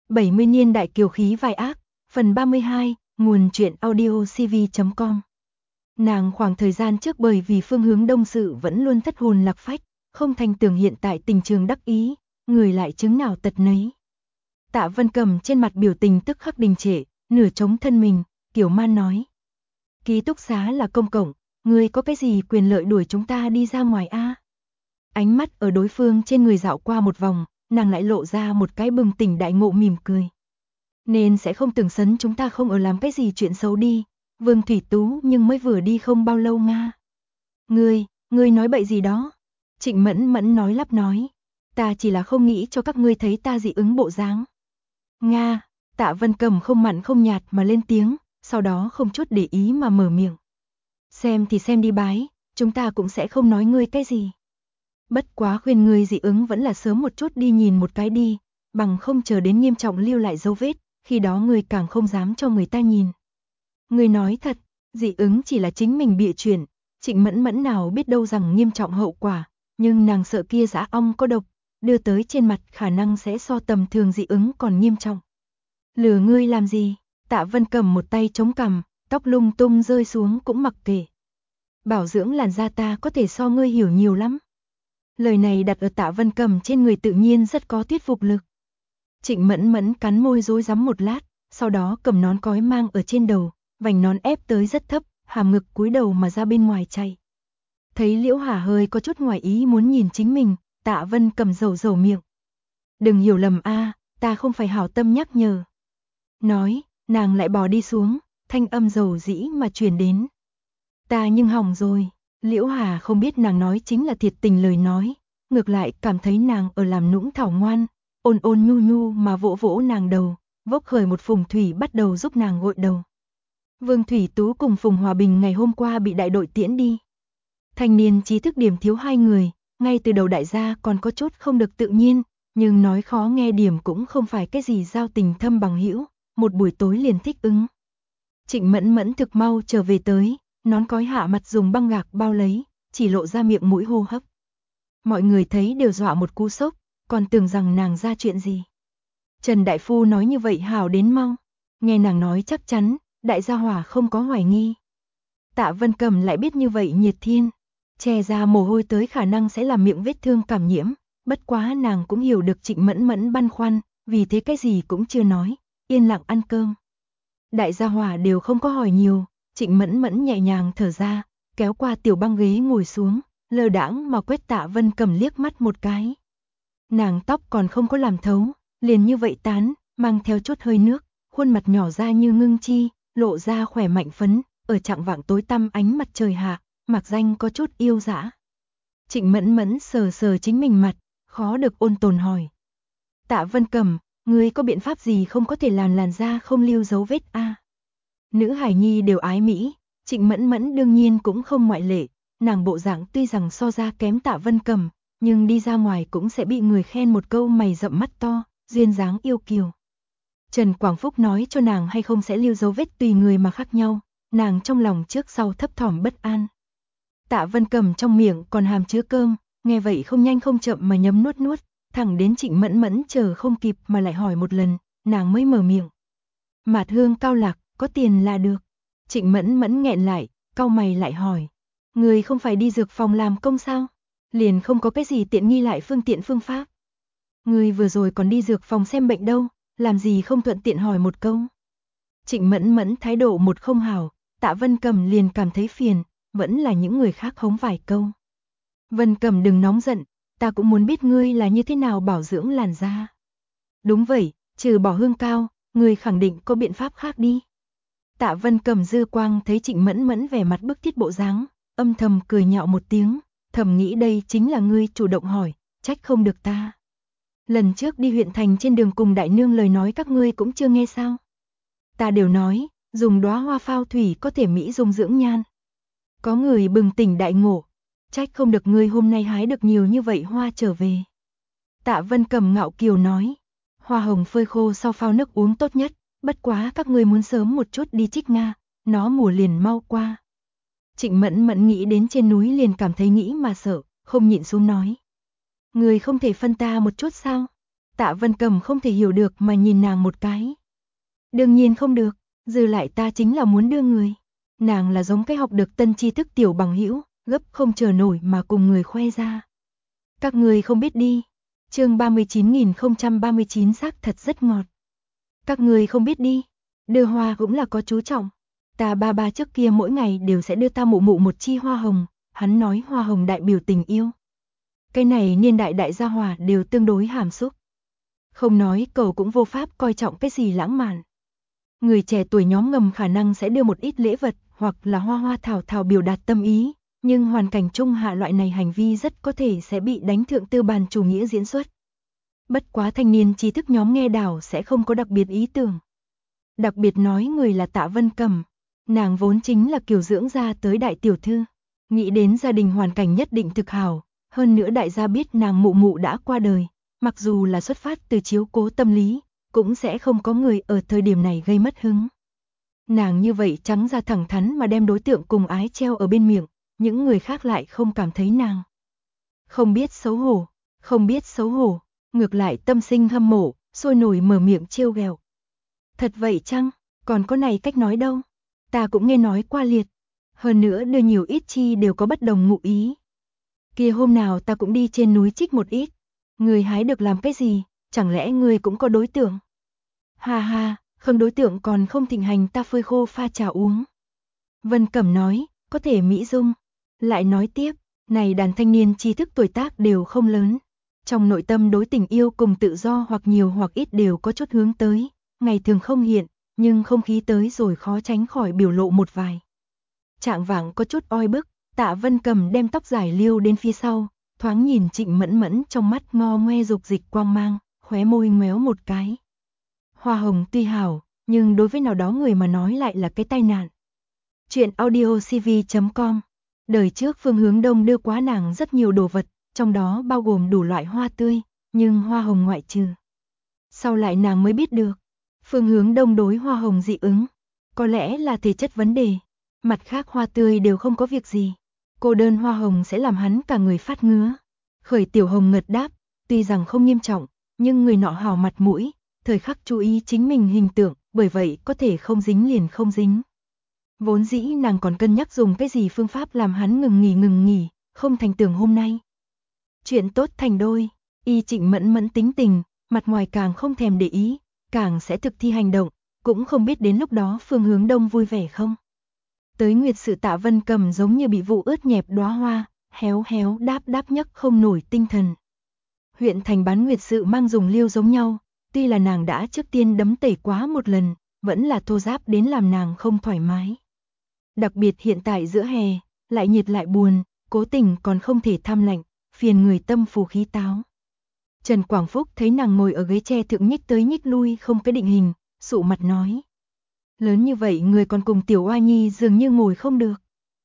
70 niên đại kiều khí vai ác, phần 32, nguồn truyện audio cv.com. Nàng khoảng thời gian trước bởi vì phương hướng đông sự vẫn luôn thất hồn lạc phách, không thành tưởng hiện tại tình trường đắc ý, người lại chứng nào tật nấy. Tạ Vân Cầm trên mặt biểu tình tức khắc đình trệ, nửa chống thân mình, kiểu man nói. Ký túc xá là công cộng, ngươi có cái gì quyền lợi đuổi chúng ta đi ra ngoài a? Ánh mắt ở đối phương trên người dạo qua một vòng, nàng lại lộ ra một cái bừng tỉnh đại ngộ mỉm cười. Nên sẽ không tưởng sấn chúng ta không ở làm cái gì chuyện xấu đi, Vương Thủy Tú nhưng mới vừa đi không bao lâu nga. Ngươi nói bậy gì đó? Trịnh Mẫn Mẫn nói lắp nói. Ta chỉ là không nghĩ cho các ngươi thấy ta dị ứng bộ dáng. Nga, Tạ Vân Cầm không mặn không nhạt mà lên tiếng, sau đó không chút để ý mà mở miệng. Xem thì xem đi bái, chúng ta cũng sẽ không nói ngươi cái gì. Bất quá khuyên ngươi dị ứng vẫn là sớm một chút đi nhìn một cái đi, bằng không chờ đến nghiêm trọng lưu lại dấu vết, khi đó ngươi càng không dám cho người ta nhìn. Ngươi nói thật, dị ứng chỉ là chính mình bịa chuyện, Trịnh Mẫn Mẫn nào biết đâu rằng nghiêm trọng hậu quả, nhưng nàng sợ kia dã ong có độc, đưa tới trên mặt khả năng sẽ so tầm thường dị ứng còn nghiêm trọng. Lừa ngươi làm gì? Tạ Vân Cầm một tay chống cằm, tóc lung tung rơi xuống cũng mặc kệ. Bảo dưỡng làn da ta có thể so ngươi hiểu nhiều lắm. Lời này đặt ở Tạ Vân Cầm trên người tự nhiên rất có thuyết phục lực. Trịnh Mẫn Mẫn cắn môi rối rắm một lát, sau đó cầm nón cói mang ở trên đầu, vành nón ép tới rất thấp, hàm ngực cúi đầu mà ra bên ngoài chạy. Thấy Liễu Hà hơi có chút ngoài ý muốn nhìn chính mình, Tạ Vân Cầm dầu miệng. Đừng hiểu lầm a, ta không phải hảo tâm nhắc nhở. Nói, nàng lại bò đi xuống, thanh âm dầu dĩ mà truyền đến. Ta nhưng hỏng rồi. Liễu Hà không biết nàng nói chính là thiệt tình lời nói, ngược lại cảm thấy nàng ở làm nũng thảo ngoan, ôn ôn nhu nhu mà vỗ vỗ nàng đầu, vốc khởi một phùng thủy bắt đầu giúp nàng gội đầu. Vương Thủy Tú cùng Phùng Hòa Bình ngày hôm qua bị đại đội tiễn đi. Thanh niên trí thức điểm thiếu hai người, ngay từ đầu đại gia còn có chút không được tự nhiên, nhưng nói khó nghe điểm cũng không phải cái gì giao tình thâm bằng hữu, một buổi tối liền thích ứng. Trịnh Mẫn Mẫn thực mau trở về tới, nón cói hạ mặt dùng băng gạc bao lấy, chỉ lộ ra miệng mũi hô hấp. Mọi người thấy đều dọa một cú sốc, còn tưởng rằng nàng ra chuyện gì. Trần Đại Phu nói như vậy hảo đến mau, nghe nàng nói chắc chắn, đại gia hỏa không có hoài nghi. Tạ Vân Cầm lại biết như vậy nhiệt thiên, che ra mồ hôi tới khả năng sẽ làm miệng vết thương cảm nhiễm, bất quá nàng cũng hiểu được Trịnh Mẫn Mẫn băn khoăn, vì thế cái gì cũng chưa nói, yên lặng ăn cơm. Đại gia hỏa đều không có hỏi nhiều, Trịnh Mẫn Mẫn nhẹ nhàng thở ra, kéo qua tiểu băng ghế ngồi xuống, lơ đãng mà quét Tạ Vân Cầm liếc mắt một cái. Nàng tóc còn không có làm thấu, liền như vậy tán, mang theo chút hơi nước, khuôn mặt nhỏ ra như ngưng chi, lộ ra khỏe mạnh phấn, ở chạng vạng tối tăm ánh mặt trời hạ, mặc danh có chút yêu dã. Trịnh Mẫn Mẫn sờ sờ chính mình mặt, khó được ôn tồn hỏi. Tạ Vân Cầm, ngươi có biện pháp gì không có thể làm làn da không lưu dấu vết a? Nữ hài nhi đều ái mỹ, Trịnh Mẫn Mẫn đương nhiên cũng không ngoại lệ, nàng bộ dạng tuy rằng so ra kém Tạ Vân Cầm, nhưng đi ra ngoài cũng sẽ bị người khen một câu mày rậm mắt to, duyên dáng yêu kiều. Trần Quảng Phúc nói cho nàng hay không sẽ lưu dấu vết tùy người mà khác nhau, nàng trong lòng trước sau thấp thỏm bất an. Tạ Vân Cầm trong miệng còn hàm chứa cơm, nghe vậy không nhanh không chậm mà nhấm nuốt, thẳng đến Trịnh Mẫn Mẫn chờ không kịp mà lại hỏi một lần, nàng mới mở miệng. Mạt hương cao lạc, có tiền là được. Trịnh Mẫn Mẫn nghẹn lại, cau mày lại hỏi. Người không phải đi dược phòng làm công sao? Liền không có cái gì tiện nghi lại phương tiện phương pháp. Người vừa rồi còn đi dược phòng xem bệnh đâu, làm gì không thuận tiện hỏi một câu. Trịnh Mẫn Mẫn thái độ một không hảo, Tạ Vân Cầm liền cảm thấy phiền, vẫn là những người khác hống vài câu. Vân Cầm đừng nóng giận, ta cũng muốn biết ngươi là như thế nào bảo dưỡng làn da. Đúng vậy, trừ bỏ hương cao, ngươi khẳng định có biện pháp khác đi. Tạ Vân Cầm dư quang thấy Trịnh Mẫn Mẫn vẻ mặt bức thiết bộ dáng, âm thầm cười nhạo một tiếng, thầm nghĩ đây chính là ngươi chủ động hỏi, trách không được ta. Lần trước đi huyện thành trên đường cùng đại nương lời nói các ngươi cũng chưa nghe sao? Ta đều nói, dùng đóa hoa phao thủy có thể mỹ dung dưỡng nhan. Có người bừng tỉnh đại ngộ, trách không được ngươi hôm nay hái được nhiều như vậy hoa trở về. Tạ Vân Cầm ngạo kiều nói, hoa hồng phơi khô sau phao nước uống tốt nhất, bất quá các ngươi muốn sớm một chút đi trích Nga, nó mùa liền mau qua. Trịnh Mẫn Mẫn nghĩ đến trên núi liền cảm thấy nghĩ mà sợ, không nhịn xuống nói. Người không thể phân ta một chút sao? Tạ Vân Cầm không thể hiểu được mà nhìn nàng một cái. Đương nhiên không được, dư lại ta chính là muốn đưa người. Nàng là giống cái học được tân tri thức tiểu bằng hữu, gấp không chờ nổi mà cùng người khoe ra. Các người không biết đi. Chương 39.039 xác thật rất ngọt. Các người không biết đi. Đưa hoa cũng là có chú trọng. Ta ba trước kia mỗi ngày đều sẽ đưa ta mụ mụ một chi hoa hồng, hắn nói hoa hồng đại biểu tình yêu. Cái này niên đại đại gia hòa đều tương đối hàm xúc. Không nói cậu cũng vô pháp coi trọng cái gì lãng mạn. Người trẻ tuổi nhóm ngầm khả năng sẽ đưa một ít lễ vật hoặc là hoa hoa thảo thảo biểu đạt tâm ý, nhưng hoàn cảnh trung hạ loại này hành vi rất có thể sẽ bị đánh thượng tư bản chủ nghĩa diễn xuất. Bất quá thanh niên trí thức nhóm nghe đảo sẽ không có đặc biệt ý tưởng. Đặc biệt nói người là Tạ Vân Cầm, nàng vốn chính là kiểu dưỡng ra tới đại tiểu thư, nghĩ đến gia đình hoàn cảnh nhất định thực hảo, hơn nữa đại gia biết nàng mụ mụ đã qua đời, mặc dù là xuất phát từ chiếu cố tâm lý, cũng sẽ không có người ở thời điểm này gây mất hứng. Nàng như vậy trắng ra thẳng thắn mà đem đối tượng cùng ái treo ở bên miệng, những người khác lại không cảm thấy nàng không biết xấu hổ, không biết xấu hổ, ngược lại tâm sinh hâm mộ, sôi nổi mở miệng trêu ghẹo. Thật vậy chăng, còn có này cách nói đâu, ta cũng nghe nói qua liệt, hơn nữa đưa nhiều ít chi đều có bất đồng ngụ ý. Kia hôm nào ta cũng đi trên núi trích một ít, người hái được làm cái gì, chẳng lẽ người cũng có đối tượng? Ha ha, không đối tượng còn không thịnh hành ta phơi khô pha trà uống. Vân Cẩm nói, có thể mỹ dung. Lại nói tiếp, này đàn thanh niên tri thức tuổi tác đều không lớn. Trong nội tâm đối tình yêu cùng tự do hoặc nhiều hoặc ít đều có chút hướng tới, ngày thường không hiện, nhưng không khí tới rồi khó tránh khỏi biểu lộ một vài. Trạng vạng có chút oi bức, Tạ Vân Cầm đem tóc dài liêu đến phía sau, thoáng nhìn Trịnh Mẫn Mẫn trong mắt ngo ngoe dục dịch quang mang, khóe môi ngoéo một cái. Hoa hồng tuy hảo, nhưng đối với nào đó người mà nói lại là cái tai nạn. Chuyện audiocv.com. Đời trước Phương Hướng Đông đưa quá nàng rất nhiều đồ vật, trong đó bao gồm đủ loại hoa tươi, nhưng hoa hồng ngoại trừ. Sau lại nàng mới biết được, Phương Hướng Đông đối hoa hồng dị ứng, có lẽ là thể chất vấn đề, mặt khác hoa tươi đều không có việc gì. Cô đơn hoa hồng sẽ làm hắn cả người phát ngứa. Khởi Tiểu Hồng ngật đáp, tuy rằng không nghiêm trọng, nhưng người nọ hào mặt mũi, thời khắc chú ý chính mình hình tượng, bởi vậy có thể không dính liền không dính. Vốn dĩ nàng còn cân nhắc dùng cái gì phương pháp làm hắn ngừng nghỉ, không thành tưởng hôm nay. Chuyện tốt thành đôi, y Trịnh Mẫn Mẫn tính tình, mặt ngoài càng không thèm để ý, càng sẽ thực thi hành động, cũng không biết đến lúc đó Phương Hướng Đông vui vẻ không. Tới nguyệt sự Tạ Vân Cầm giống như bị vụ ướt nhẹp đóa hoa, héo héo đáp nhấc không nổi tinh thần. Huyện thành bán nguyệt sự mang dùng liêu giống nhau, tuy là nàng đã trước tiên đấm tẩy quá một lần, vẫn là thô ráp đến làm nàng không thoải mái. Đặc biệt hiện tại giữa hè, lại nhiệt lại buồn, cố tình còn không thể tham lạnh, phiền người tâm phù khí táo. Trần Quảng Phúc thấy nàng ngồi ở ghế tre thượng nhích tới nhích lui không cái định hình, sụ mặt nói. Lớn như vậy người còn cùng tiểu oa nhi dường như ngồi không được.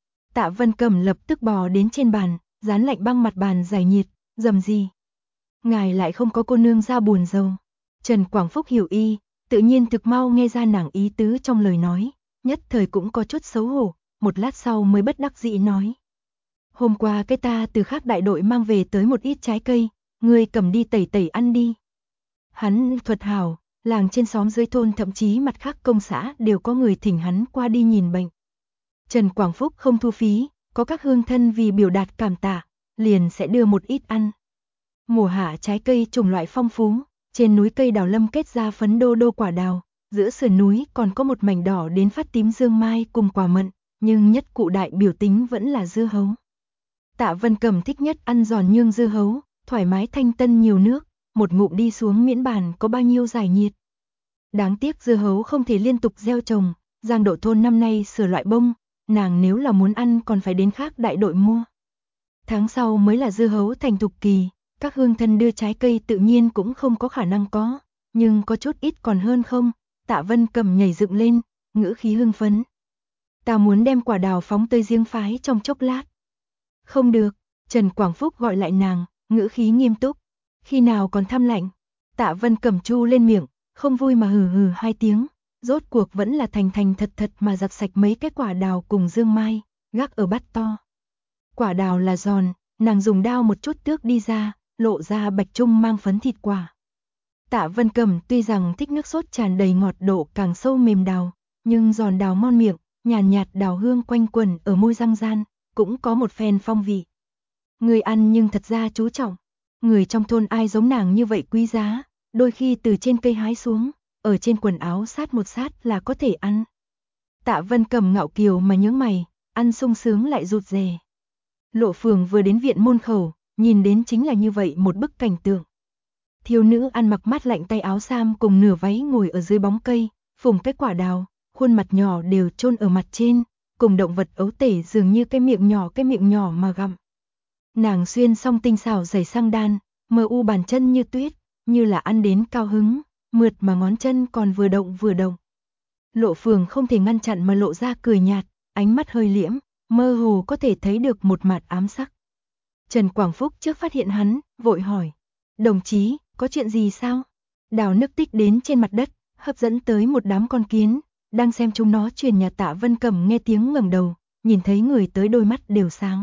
Tạ Vân Cầm lập tức bò đến trên bàn, dán lạnh băng mặt bàn giải nhiệt, dầm gì. Ngài lại không có cô nương ra buồn rầu. Trần Quảng Phúc hiểu y, tự nhiên thực mau nghe ra nàng ý tứ trong lời nói, nhất thời cũng có chút xấu hổ, một lát sau mới bất đắc dĩ nói. Hôm qua cái ta từ khác đại đội mang về tới một ít trái cây, ngươi cầm đi tẩy ăn đi. Hắn thuật hảo, làng trên xóm dưới thôn thậm chí mặt khác công xã đều có người thỉnh hắn qua đi nhìn bệnh. Trần Quảng Phúc không thu phí, có các hương thân vì biểu đạt cảm tạ, liền sẽ đưa một ít ăn. Mùa hạ trái cây chủng loại phong phú, trên núi cây đào lâm kết ra phấn đô quả đào, giữa sườn núi còn có một mảnh đỏ đến phát tím dương mai cùng quả mận, nhưng nhất cụ đại biểu tính vẫn là dưa hấu. Tạ Vân Cầm thích nhất ăn giòn nhương dưa hấu, thoải mái thanh tân nhiều nước, một ngụm đi xuống miễn bàn có bao nhiêu giải nhiệt. Đáng tiếc dưa hấu không thể liên tục gieo trồng, Giang Độ thôn năm nay sửa loại bông, nàng nếu là muốn ăn còn phải đến khác đại đội mua. Tháng sau mới là dưa hấu thành thục kỳ, các hương thân đưa trái cây tự nhiên cũng không có khả năng có, nhưng có chút ít còn hơn không. Tạ Vân Cầm nhảy dựng lên, ngữ khí hưng phấn. Ta muốn đem quả đào phóng tới riêng phái trong chốc lát. Không được, Trần Quảng Phúc gọi lại nàng, ngữ khí nghiêm túc. Khi nào còn thăm lạnh? Tạ Vân Cầm chu lên miệng, không vui mà hừ hừ hai tiếng, rốt cuộc vẫn là thành thật mà giặt sạch mấy cái quả đào cùng dương mai, gác ở bát to. Quả đào là giòn, nàng dùng dao một chút tước đi ra, lộ ra bạch trung mang phấn thịt quả. Tạ Vân Cầm tuy rằng thích nước sốt tràn đầy ngọt độ càng sâu mềm đào, nhưng giòn đào ngon miệng, nhàn nhạt đào hương quanh quẩn ở môi răng gian, cũng có một phen phong vị. Người ăn nhưng thật ra chú trọng. Người trong thôn ai giống nàng như vậy quý giá, đôi khi từ trên cây hái xuống, ở trên quần áo sát một sát là có thể ăn. Tạ Vân Cầm ngạo kiều mà nhướng mày, ăn sung sướng lại rụt rè. Lộ Phường vừa đến viện môn khẩu, nhìn đến chính là như vậy một bức cảnh tượng. Thiếu nữ ăn mặc mát lạnh tay áo sam cùng nửa váy ngồi ở dưới bóng cây, phùng cái quả đào, khuôn mặt nhỏ đều chôn ở mặt trên, cùng động vật ấu tể dường như cái miệng nhỏ mà gặm. Nàng xuyên xong tinh xảo giày sang đan, mờ u bàn chân như tuyết, như là ăn đến cao hứng, mượt mà ngón chân còn vừa động vừa động. Lộ Phường không thể ngăn chặn mà lộ ra cười nhạt, ánh mắt hơi liễm, mơ hồ có thể thấy được một mặt ám sắc. Trần Quảng Phúc trước phát hiện hắn, vội hỏi: "Đồng chí, có chuyện gì sao?" Đào nước tích đến trên mặt đất, hấp dẫn tới một đám con kiến, đang xem chúng nó truyền nhà. Tạ Vân Cầm nghe tiếng ngẩng đầu, nhìn thấy người tới đôi mắt đều sáng.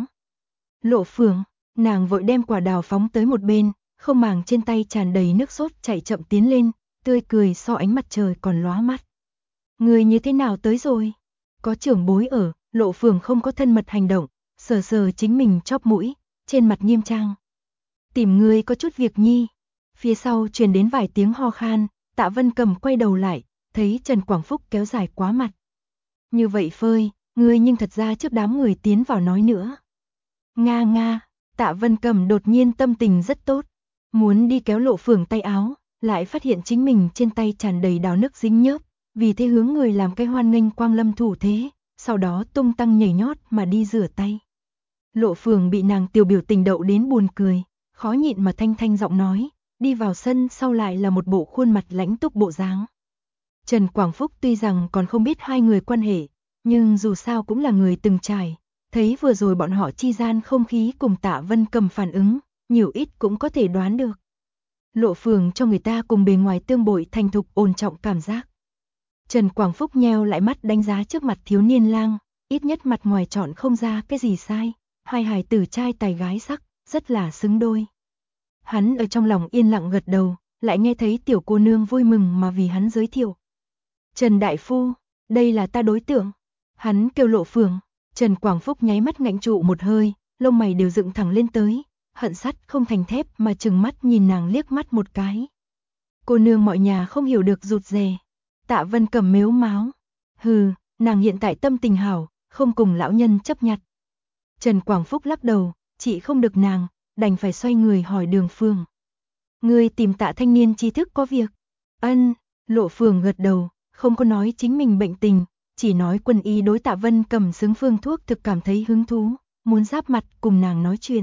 Lộ Phường, nàng vội đem quả đào phóng tới một bên, không màng trên tay tràn đầy nước sốt chạy chậm tiến lên, tươi cười so ánh mặt trời còn lóa mắt. "Người như thế nào tới rồi?" Có trưởng bối ở, Lộ Phường không có thân mật hành động, sờ sờ chính mình chóp mũi, trên mặt nghiêm trang. "Tìm người có chút việc nhi." Phía sau truyền đến vài tiếng ho khan, Tạ Vân Cầm quay đầu lại, thấy Trần Quảng Phúc kéo dài quá mặt. "Như vậy phơi, ngươi nhưng thật ra trước đám người tiến vào nói nữa." "Nga nga." Tạ Vân Cầm đột nhiên tâm tình rất tốt, muốn đi kéo Lộ Phường tay áo, lại phát hiện chính mình trên tay tràn đầy đào nước dính nhớp, vì thế hướng người làm cái hoan nghênh Quang Lâm thủ thế, sau đó tung tăng nhảy nhót mà đi rửa tay. Lộ Phường bị nàng tiểu biểu tình đậu đến buồn cười, khó nhịn mà thanh giọng nói, đi vào sân sau lại là một bộ khuôn mặt lãnh túc bộ dáng. Trần Quảng Phúc tuy rằng còn không biết hai người quan hệ, nhưng dù sao cũng là người từng trải, thấy vừa rồi bọn họ chi gian không khí cùng Tạ Vân Cầm phản ứng, nhiều ít cũng có thể đoán được. Lộ Phường cho người ta cùng bề ngoài tương bội thành thục ổn trọng cảm giác. Trần Quảng Phúc nheo lại mắt đánh giá trước mặt thiếu niên lang, ít nhất mặt ngoài chọn không ra cái gì sai, hai hài tử trai tài gái sắc, rất là xứng đôi. Hắn ở trong lòng yên lặng gật đầu, lại nghe thấy tiểu cô nương vui mừng mà vì hắn giới thiệu. "Trần đại phu, đây là ta đối tượng." Hắn kêu Lộ Phường. Trần Quảng Phúc nháy mắt ngạnh trụ một hơi, lông mày đều dựng thẳng lên tới, hận sắt không thành thép mà trừng mắt nhìn nàng liếc mắt một cái. Cô nương mọi nhà không hiểu được rụt rè. Tạ Vân Cầm mếu máo. "Hừ, nàng hiện tại tâm tình hảo, không cùng lão nhân chấp nhặt." Trần Quảng Phúc lắc đầu, chị không được nàng, đành phải xoay người hỏi Đường Phương. "Ngươi tìm Tạ thanh niên tri thức có việc?" "Ân." Lộ Phường gật đầu, không có nói chính mình bệnh tình, chỉ nói quân y đối Tạ Vân Cầm xứng phương thuốc thực cảm thấy hứng thú, muốn giáp mặt cùng nàng nói chuyện.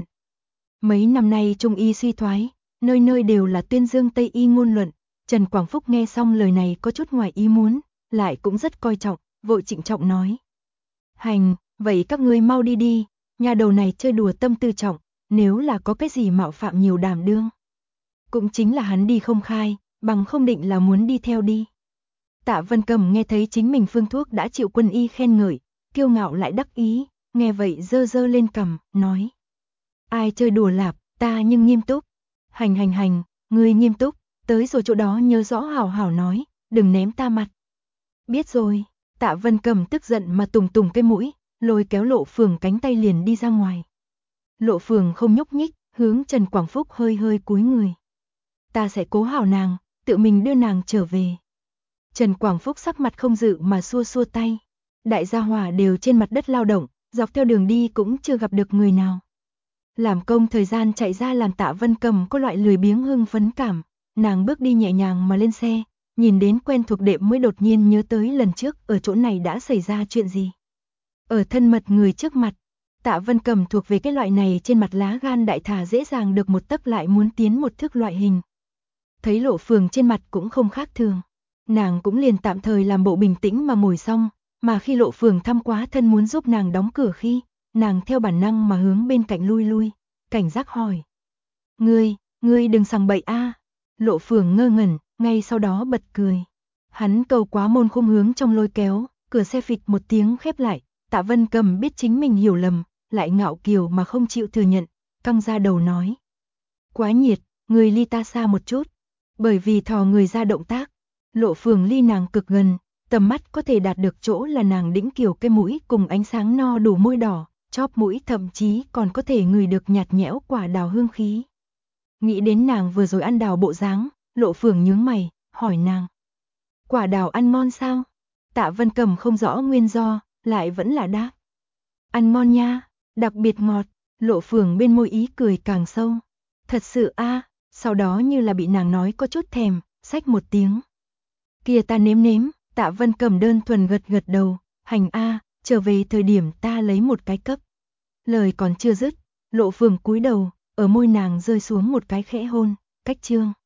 Mấy năm nay trung y suy thoái, nơi nơi đều là tuyên dương Tây y ngôn luận. Trần Quảng Phúc nghe xong lời này có chút ngoài ý muốn, lại cũng rất coi trọng, vội trịnh trọng nói: "Hành, vậy các ngươi mau đi đi, nhà đầu này chơi đùa tâm tư trọng, nếu là có cái gì mạo phạm nhiều đảm đương." Cũng chính là hắn đi không khai, bằng không định là muốn đi theo đi. Tạ Vân Cầm nghe thấy chính mình phương thuốc đã chịu quân y khen ngợi, kiêu ngạo lại đắc ý, nghe vậy giơ lên cằm, nói: "Ai chơi đùa lạp, ta nhưng nghiêm túc." Hành, ngươi nghiêm túc, tới rồi chỗ đó nhớ rõ hảo hảo nói, đừng ném ta mặt." "Biết rồi." Tạ Vân Cầm tức giận mà tùng cái mũi, lôi kéo Lộ Phường cánh tay liền đi ra ngoài. Lộ Phường không nhúc nhích, hướng Trần Quảng Phúc hơi cúi người. "Ta sẽ cố hảo nàng, tự mình đưa nàng trở về." Trần Quảng Phúc sắc mặt không dự mà xua tay. Đại gia hỏa đều trên mặt đất lao động, dọc theo đường đi cũng chưa gặp được người nào. Làm công thời gian chạy ra làm Tạ Vân Cầm có loại lười biếng hưng phấn cảm, nàng bước đi nhẹ nhàng mà lên xe, nhìn đến quen thuộc đệm mới đột nhiên nhớ tới lần trước ở chỗ này đã xảy ra chuyện gì. Ở thân mật người trước mặt, Tạ Vân Cầm thuộc về cái loại này trên mặt lá gan đại thà dễ dàng được một tấc lại muốn tiến một thước loại hình. Thấy Lộ Phường trên mặt cũng không khác thường, nàng cũng liền tạm thời làm bộ bình tĩnh mà ngồi xong, mà khi Lộ Phường thăm quá thân muốn giúp nàng đóng cửa khi, nàng theo bản năng mà hướng bên cạnh lui, cảnh giác hỏi: Ngươi đừng sằng bậy a." Lộ Phường ngơ ngẩn, ngay sau đó bật cười. Hắn cầu quá môn khung hướng trong lôi kéo, cửa xe phịch một tiếng khép lại. Tạ Vân Cầm biết chính mình hiểu lầm, lại ngạo kiều mà không chịu thừa nhận, căng ra đầu nói: "Quá nhiệt, ngươi ly ta xa một chút." Bởi vì thò người ra động tác, Lộ Phường ly nàng cực gần, tầm mắt có thể đạt được chỗ là nàng đĩnh kiểu cái mũi cùng ánh sáng no đủ môi đỏ, chóp mũi thậm chí còn có thể ngửi được nhạt nhẽo quả đào hương khí. Nghĩ đến nàng vừa rồi ăn đào bộ dáng, Lộ Phường nhướng mày, hỏi nàng. Quả đào ăn ngon sao? Tạ Vân Cầm không rõ nguyên do, lại vẫn là đáp. Ăn ngon nha, đặc biệt ngọt, Lộ Phường bên môi ý cười càng sâu. Thật sự a, sau đó như là bị nàng nói có chút thèm, xách một tiếng. Kia ta nếm, Tạ Vân Cầm đơn thuần gật gật đầu, hành a, trở về thời điểm ta lấy một cái cấp. Lời còn chưa dứt, Lộ Phường cúi đầu, ở môi nàng rơi xuống một cái khẽ hôn, cách chương.